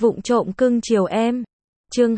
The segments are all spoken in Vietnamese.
Vụng trộm cưng chiều em. Chương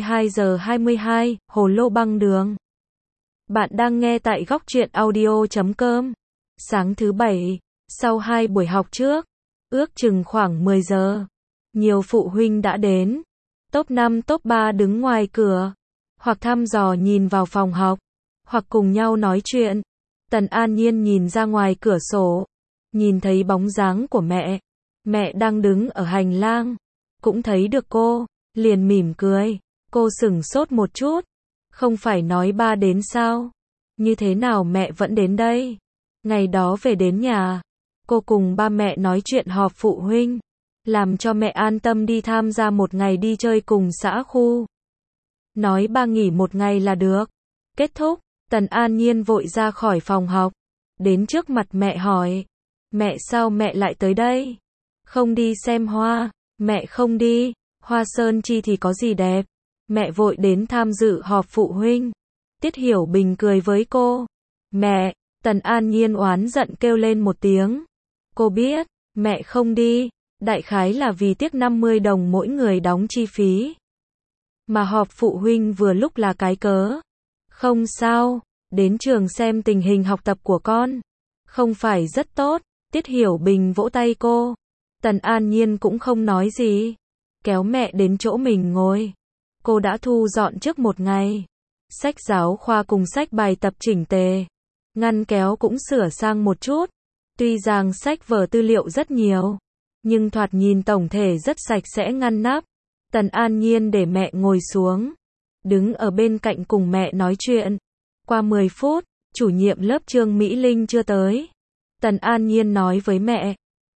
22:22, Hồ lô băng đường. Bạn đang nghe tại góc truyện audio.com. Sáng thứ Bảy, sau 2 buổi học trước, ước chừng khoảng 10 giờ, nhiều phụ huynh đã đến. Top 5 top 3 đứng ngoài cửa, hoặc thăm dò nhìn vào phòng học, hoặc cùng nhau nói chuyện. Tần An Nhiên nhìn ra ngoài cửa sổ, nhìn thấy bóng dáng của mẹ. Mẹ đang đứng ở hành lang, cũng thấy được cô, liền mỉm cười. Cô sửng sốt một chút, không phải nói ba đến sao? Như thế nào mẹ vẫn đến đây? Ngày đó về đến nhà, cô cùng ba mẹ nói chuyện họp phụ huynh, làm cho mẹ an tâm đi tham gia một ngày đi chơi cùng xã khu. Nói ba nghỉ một ngày là được. Kết thúc, Tần An Nhiên vội ra khỏi phòng học, đến trước mặt mẹ hỏi, mẹ sao mẹ lại tới đây? Không đi xem hoa? Mẹ không đi, hoa sơn chi thì có gì đẹp. Mẹ vội đến tham dự họp phụ huynh. Tiết Hiểu Bình cười với cô. Mẹ, Tần An Nhiên oán giận kêu lên một tiếng. Cô biết, mẹ không đi, đại khái là vì tiếc 50 đồng mỗi người đóng chi phí. Mà họp phụ huynh vừa lúc là cái cớ. Không sao, đến trường xem tình hình học tập của con. Không phải rất tốt, Tiết Hiểu Bình vỗ tay cô. Tần An Nhiên cũng không nói gì, kéo mẹ đến chỗ mình ngồi. Cô đã thu dọn trước một ngày. Sách giáo khoa cùng sách bài tập chỉnh tề. Ngăn kéo cũng sửa sang một chút. Tuy rằng sách vở tư liệu rất nhiều, nhưng thoạt nhìn tổng thể rất sạch sẽ ngăn nắp. Tần An Nhiên để mẹ ngồi xuống, đứng ở bên cạnh cùng mẹ nói chuyện. Qua 10 phút, chủ nhiệm lớp Trương Mỹ Linh chưa tới. Tần An Nhiên nói với mẹ,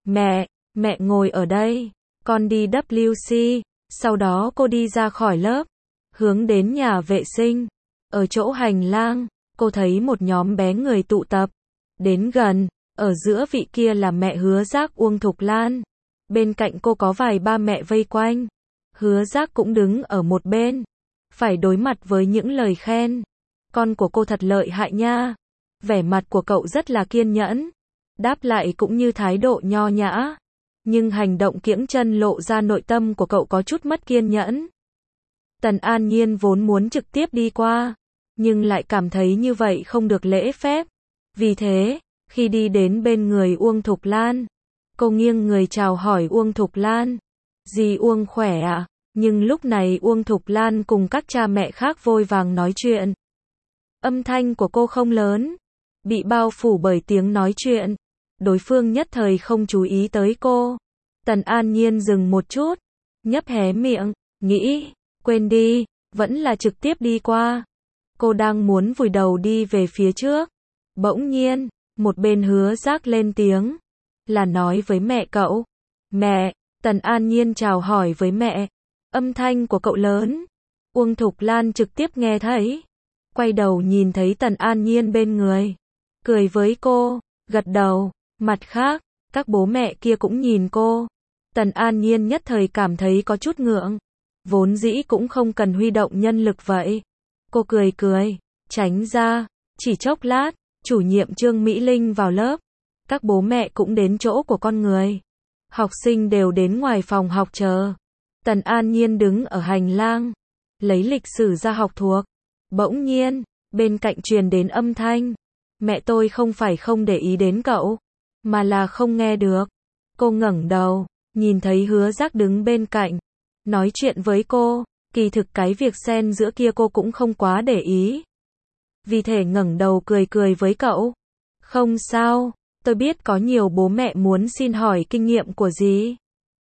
mẹ ngồi ở đây, con đi WC. Sau đó cô đi ra khỏi lớp, hướng đến nhà vệ sinh. Ở chỗ hành lang, cô thấy một nhóm bé người tụ tập. Đến gần, ở giữa vị kia là mẹ Hứa Giác Uông Thục Lan. Bên cạnh cô có vài ba mẹ vây quanh. Hứa Giác cũng đứng ở một bên, phải đối mặt với những lời khen. Con của cô thật lợi hại nha. Vẻ mặt của cậu rất là kiên nhẫn, đáp lại cũng như thái độ nho nhã. Nhưng hành động kiễng chân lộ ra nội tâm của cậu có chút mất kiên nhẫn. Tần An Nhiên vốn muốn trực tiếp đi qua, nhưng lại cảm thấy như vậy không được lễ phép. Vì thế, khi đi đến bên người Uông Thục Lan, cô nghiêng người chào hỏi Uông Thục Lan. Dì Uông khỏe ạ? Nhưng lúc này Uông Thục Lan cùng các cha mẹ khác vội vàng nói chuyện. Âm thanh của cô không lớn, bị bao phủ bởi tiếng nói chuyện. Đối phương nhất thời không chú ý tới cô. Tần An Nhiên dừng một chút, nhấp hé miệng, nghĩ, quên đi, vẫn là trực tiếp đi qua. Cô đang muốn vùi đầu đi về phía trước. Bỗng nhiên, một bên Hứa Giác lên tiếng, là nói với mẹ cậu. Mẹ, Tần An Nhiên chào hỏi với mẹ. Âm thanh của cậu lớn. Uông Thục Lan trực tiếp nghe thấy. Quay đầu nhìn thấy Tần An Nhiên bên người. Cười với cô, gật đầu. Mặt khác, các bố mẹ kia cũng nhìn cô. Tần An Nhiên nhất thời cảm thấy có chút ngượng. Vốn dĩ cũng không cần huy động nhân lực vậy. Cô cười, tránh ra. Chỉ chốc lát, chủ nhiệm Trương Mỹ Linh vào lớp. Các bố mẹ cũng đến chỗ của con người. Học sinh đều đến ngoài phòng học chờ. Tần An Nhiên đứng ở hành lang, lấy lịch sử ra học thuộc. Bỗng nhiên, bên cạnh truyền đến âm thanh. Mẹ tôi không phải không để ý đến cậu, mà là không nghe được. Cô ngẩng đầu, nhìn thấy Hứa Giác đứng bên cạnh, nói chuyện với cô. Kỳ thực cái việc xen giữa kia cô cũng không quá để ý. Vì thế ngẩng đầu cười với cậu. Không sao, tôi biết có nhiều bố mẹ muốn xin hỏi kinh nghiệm của dì.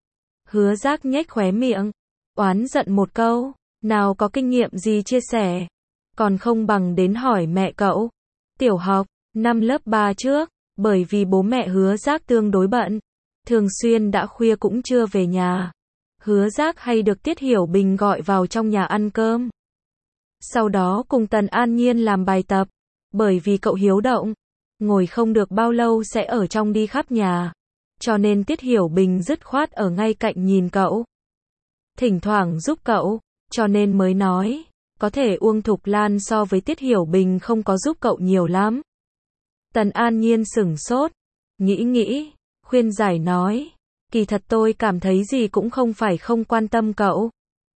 Hứa Giác nhếch khóe miệng, oán giận một câu, nào có kinh nghiệm gì chia sẻ, còn không bằng đến hỏi mẹ cậu. Tiểu học, năm lớp 3 trước, bởi vì bố mẹ Hứa Giác tương đối bận, thường xuyên đã khuya cũng chưa về nhà. Hứa Giác hay được Tiết Hiểu Bình gọi vào trong nhà ăn cơm. Sau đó cùng Tần An Nhiên làm bài tập, bởi vì cậu hiếu động, ngồi không được bao lâu sẽ ở trong đi khắp nhà. Cho nên Tiết Hiểu Bình dứt khoát ở ngay cạnh nhìn cậu. Thỉnh thoảng giúp cậu, cho nên mới nói, có thể Uông Thục Lan so với Tiết Hiểu Bình không có giúp cậu nhiều lắm. Tần An Nhiên sửng sốt, nghĩ, khuyên giải nói, Kỳ thật tôi cảm thấy gì cũng không phải không quan tâm cậu.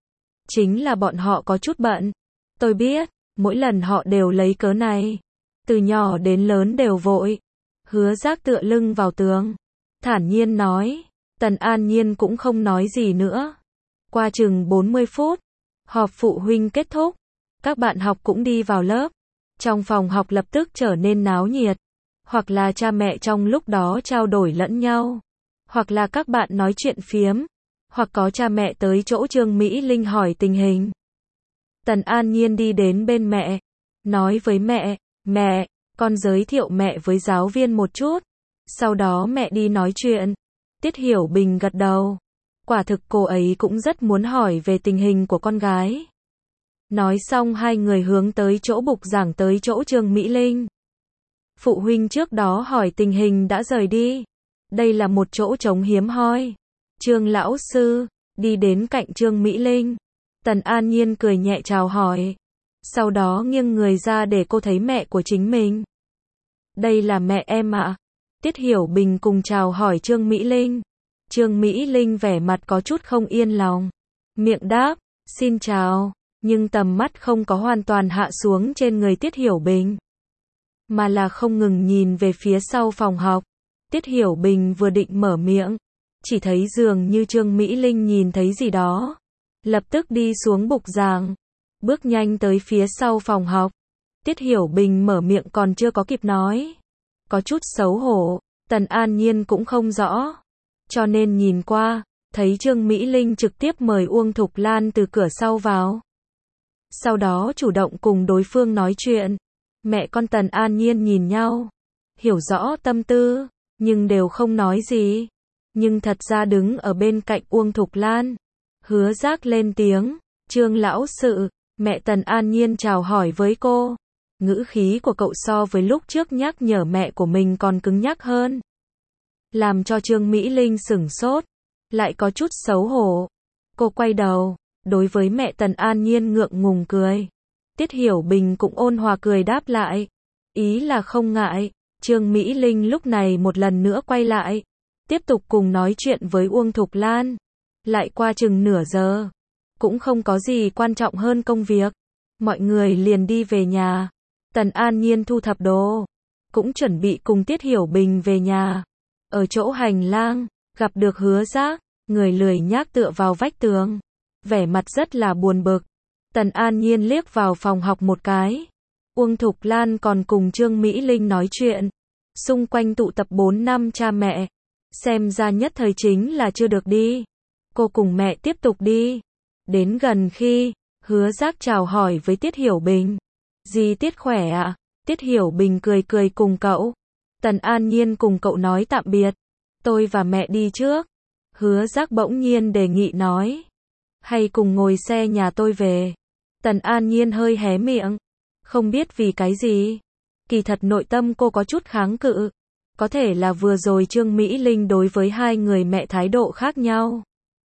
Chính là bọn họ có chút bận. Tôi biết, mỗi lần họ đều lấy cớ này. Từ nhỏ đến lớn đều vội. Hứa Giác tựa lưng vào tường, thản nhiên nói. Tần An Nhiên cũng không nói gì nữa. Qua chừng 40 phút, họp phụ huynh kết thúc. Các bạn học cũng đi vào lớp. Trong phòng học lập tức trở nên náo nhiệt. Hoặc là cha mẹ trong lúc đó trao đổi lẫn nhau. Hoặc là các bạn nói chuyện phiếm. Hoặc có cha mẹ tới chỗ Trương Mỹ Linh hỏi tình hình. Tần An Nhiên đi đến bên mẹ. Nói với mẹ, mẹ, con giới thiệu mẹ với giáo viên một chút. Sau đó mẹ đi nói chuyện. Tiết Hiểu Bình gật đầu. Quả thực cô ấy cũng rất muốn hỏi về tình hình của con gái. Nói xong hai người hướng tới chỗ bục giảng tới chỗ Trương Mỹ Linh. Phụ huynh trước đó hỏi tình hình đã rời đi. Đây là một chỗ trống hiếm hoi. Trương lão sư đi đến cạnh Trương Mỹ Linh. Tần An Nhiên cười nhẹ chào hỏi. Sau đó nghiêng người ra để cô thấy mẹ của chính mình. Đây là mẹ em ạ. Tiết Hiểu Bình cùng chào hỏi Trương Mỹ Linh. Trương Mỹ Linh vẻ mặt có chút không yên lòng. Miệng đáp, xin chào. Nhưng tầm mắt không có hoàn toàn hạ xuống trên người Tiết Hiểu Bình. Mà là không ngừng nhìn về phía sau phòng học. Tiết Hiểu Bình vừa định mở miệng. Chỉ thấy dường như Trương Mỹ Linh nhìn thấy gì đó. Lập tức đi xuống bục giảng. Bước nhanh tới phía sau phòng học. Tiết Hiểu Bình mở miệng còn chưa có kịp nói. Có chút xấu hổ. Tần An Nhiên cũng không rõ. Cho nên nhìn qua. Thấy Trương Mỹ Linh trực tiếp mời Uông Thục Lan từ cửa sau vào. Sau đó chủ động cùng đối phương nói chuyện. Mẹ con Tần An Nhiên nhìn nhau. Hiểu rõ tâm tư. Nhưng đều không nói gì. Nhưng thật ra đứng ở bên cạnh Uông Thục Lan. Hứa Giác lên tiếng. Trương lão sự. Mẹ Tần An Nhiên chào hỏi với cô. Ngữ khí của cậu so với lúc trước nhắc nhở mẹ của mình còn cứng nhắc hơn. Làm cho Trương Mỹ Linh sửng sốt. Lại có chút xấu hổ. Cô quay đầu. Đối với mẹ Tần An Nhiên ngượng ngùng cười. Tiết Hiểu Bình cũng ôn hòa cười đáp lại. Ý là không ngại. Trương Mỹ Linh lúc này một lần nữa quay lại. Tiếp tục cùng nói chuyện với Uông Thục Lan. Lại qua chừng nửa giờ. Cũng không có gì quan trọng hơn công việc. Mọi người liền đi về nhà. Tần An Nhiên thu thập đồ. Cũng chuẩn bị cùng Tiết Hiểu Bình về nhà. Ở chỗ hành lang. Gặp được Hứa Giác. Người lười nhác tựa vào vách tường. Vẻ mặt rất là buồn bực. Tần An Nhiên liếc vào phòng học một cái. Uông Thục Lan còn cùng Trương Mỹ Linh nói chuyện. Xung quanh tụ tập 4 năm cha mẹ. Xem ra nhất thời chính là chưa được đi. Cô cùng mẹ tiếp tục đi. Đến gần khi, Hứa Giác chào hỏi với Tiết Hiểu Bình. Dì Tiết khỏe ạ? Tiết Hiểu Bình cười cười cùng cậu. Tần An Nhiên cùng cậu nói tạm biệt. Tôi và mẹ đi trước. Hứa Giác bỗng nhiên đề nghị nói. Hay cùng ngồi xe nhà tôi về. Tần An Nhiên hơi hé miệng. Không biết vì cái gì. Kỳ thật nội tâm cô có chút kháng cự. Có thể là vừa rồi Trương Mỹ Linh đối với hai người mẹ thái độ khác nhau.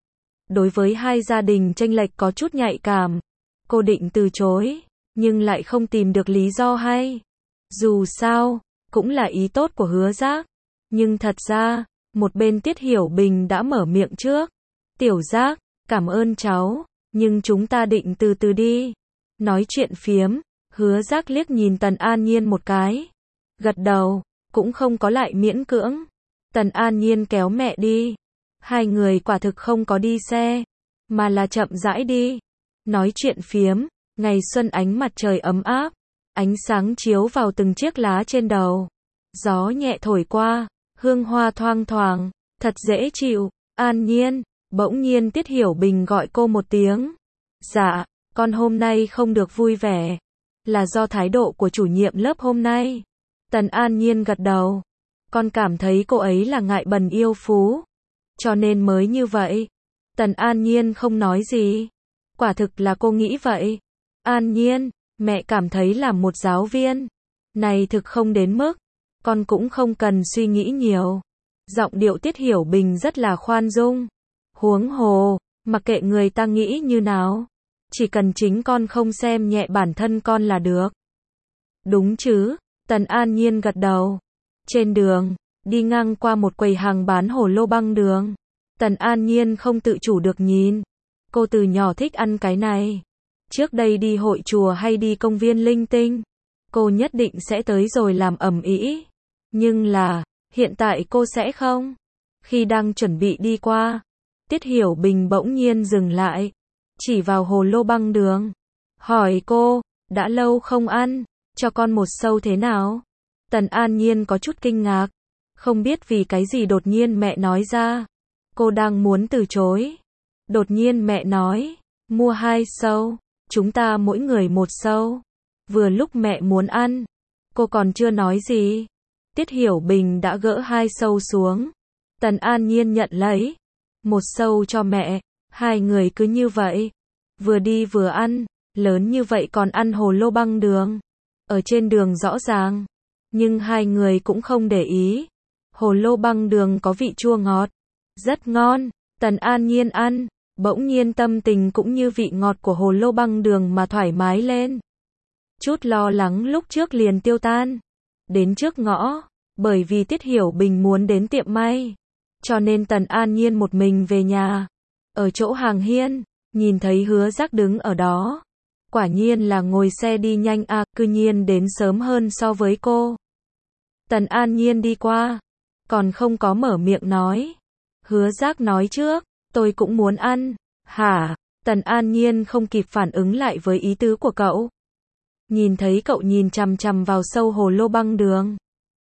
Đối với hai gia đình chênh lệch có chút nhạy cảm. Cô định từ chối. Nhưng lại không tìm được lý do hay. Dù sao, cũng là ý tốt của Hứa Giác. Nhưng thật ra, một bên Tiết Hiểu Bình đã mở miệng trước. Tiểu Giác, cảm ơn cháu. Nhưng chúng ta định từ từ đi. Nói chuyện phiếm. Hứa Giác liếc nhìn Tần An Nhiên một cái. Gật đầu. Cũng không có lại miễn cưỡng. Tần An Nhiên kéo mẹ đi. Hai người quả thực không có đi xe. Mà là chậm rãi đi. Nói chuyện phiếm. Ngày xuân ánh mặt trời ấm áp. Ánh sáng chiếu vào từng chiếc lá trên đầu. Gió nhẹ thổi qua. Hương hoa thoang thoảng. Thật dễ chịu. An Nhiên. Bỗng nhiên Tiết Hiểu Bình gọi cô một tiếng. Dạ, con hôm nay không được vui vẻ. Là do thái độ của chủ nhiệm lớp hôm nay. Tần An Nhiên gật đầu. Con cảm thấy cô ấy là ngại bần yêu phú. Cho nên mới như vậy. Tần An Nhiên không nói gì. Quả thực là cô nghĩ vậy. An Nhiên, mẹ cảm thấy là một giáo viên. Này thực không đến mức. Con cũng không cần suy nghĩ nhiều. Giọng điệu Tiết Hiểu Bình rất là khoan dung. Huống hồ, mặc kệ người ta nghĩ như nào. Chỉ cần chính con không xem nhẹ bản thân con là được. Đúng chứ? Tần An Nhiên gật đầu. Trên đường, đi ngang qua một quầy hàng bán hồ lô băng đường. Tần An Nhiên không tự chủ được nhìn. Cô từ nhỏ thích ăn cái này. Trước đây đi hội chùa hay đi công viên linh tinh, cô nhất định sẽ tới rồi làm ầm ĩ. Nhưng là, hiện tại cô sẽ không. Khi đang chuẩn bị đi qua, Tiết Hiểu Bình bỗng nhiên dừng lại, chỉ vào hồ lô băng đường. Hỏi cô, đã lâu không ăn, cho con một sâu thế nào? Tần An Nhiên có chút kinh ngạc, không biết vì cái gì đột nhiên mẹ nói ra. Cô đang muốn từ chối. Đột nhiên mẹ nói, mua 2 sâu, chúng ta mỗi người 1 sâu. Vừa lúc mẹ muốn ăn, cô còn chưa nói gì. Tiết Hiểu Bình đã gỡ 2 sâu xuống. Tần An Nhiên nhận lấy. 1 sâu cho mẹ, 2 người cứ như vậy. Vừa đi vừa ăn, lớn như vậy còn ăn hồ lô băng đường. Ở trên đường rõ ràng. Nhưng 2 người cũng không để ý. Hồ lô băng đường có vị chua ngọt. Rất ngon. Tần An Nhiên ăn. Bỗng nhiên tâm tình cũng như vị ngọt của hồ lô băng đường mà thoải mái lên. Chút lo lắng lúc trước liền tiêu tan. Đến trước ngõ, bởi vì Tiết Hiểu Bình muốn đến tiệm may, cho nên Tần An Nhiên một mình về nhà. Ở chỗ hàng hiên, nhìn thấy Hứa Giác đứng ở đó. Quả nhiên là ngồi xe đi nhanh à, cư nhiên đến sớm hơn so với cô. Tần An Nhiên đi qua, còn không có mở miệng nói. Hứa Giác nói trước, tôi cũng muốn ăn. Hả? Tần An Nhiên không kịp phản ứng lại với ý tứ của cậu. Nhìn thấy cậu nhìn chằm chằm vào sâu hồ lô băng đường.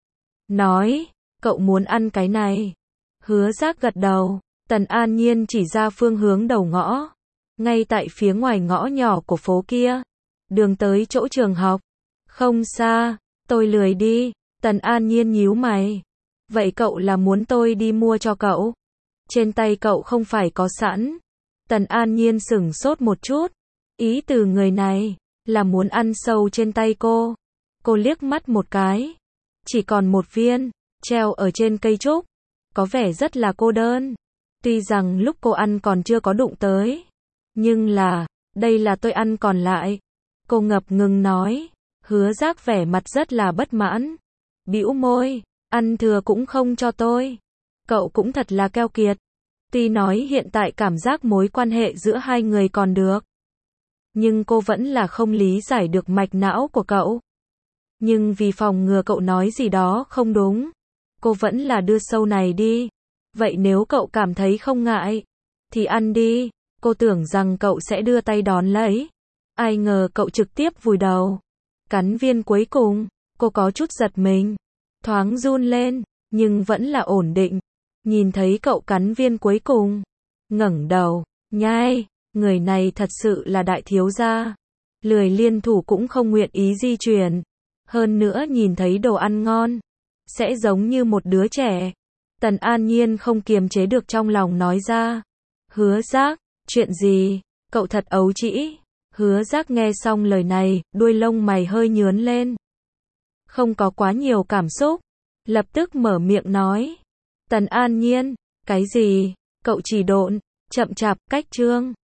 Nói, cậu muốn ăn cái này. Hứa Giác gật đầu. Tần An Nhiên chỉ ra phương hướng đầu ngõ. Ngay tại phía ngoài ngõ nhỏ của phố kia. Đường tới chỗ trường học. Không xa, tôi lười đi. Tần An Nhiên nhíu mày. Vậy cậu là muốn tôi đi mua cho cậu? Trên tay cậu không phải có sẵn. Tần An Nhiên sửng sốt một chút. Ý từ người này là muốn ăn sâu trên tay cô. Cô liếc mắt một cái. Chỉ còn 1 viên, treo ở trên cây trúc. Có vẻ rất là cô đơn. Tuy rằng lúc cô ăn còn chưa có đụng tới. Nhưng là, đây là tôi ăn còn lại. Cô ngập ngừng nói. Hứa Giác vẻ mặt rất là bất mãn. Bĩu môi, ăn thừa cũng không cho tôi. Cậu cũng thật là keo kiệt. Tuy nói hiện tại cảm giác mối quan hệ giữa 2 người còn được. Nhưng cô vẫn là không lý giải được mạch não của cậu. Nhưng vì phòng ngừa cậu nói gì đó không đúng, cô vẫn là đưa sâu này đi. Vậy nếu cậu cảm thấy không ngại, thì ăn đi. Cô tưởng rằng cậu sẽ đưa tay đón lấy. Ai ngờ cậu trực tiếp vùi đầu. Cắn viên cuối cùng, cô có chút giật mình. Thoáng run lên, nhưng vẫn là ổn định. Nhìn thấy cậu cắn viên cuối cùng. Ngẩng đầu, nhai. Người này thật sự là đại thiếu gia. Lười liên thủ cũng không nguyện ý di chuyển. Hơn nữa nhìn thấy đồ ăn ngon, sẽ giống như một đứa trẻ. Tần An Nhiên không kiềm chế được trong lòng nói ra. Hứa Giác, chuyện gì? Cậu thật ấu trĩ. Hứa Giác nghe xong lời này, đuôi lông mày hơi nhướn lên. Không có quá nhiều cảm xúc. Lập tức mở miệng nói. Tần An Nhiên, cái gì? Cậu chỉ độn, chậm chạp, cách chương.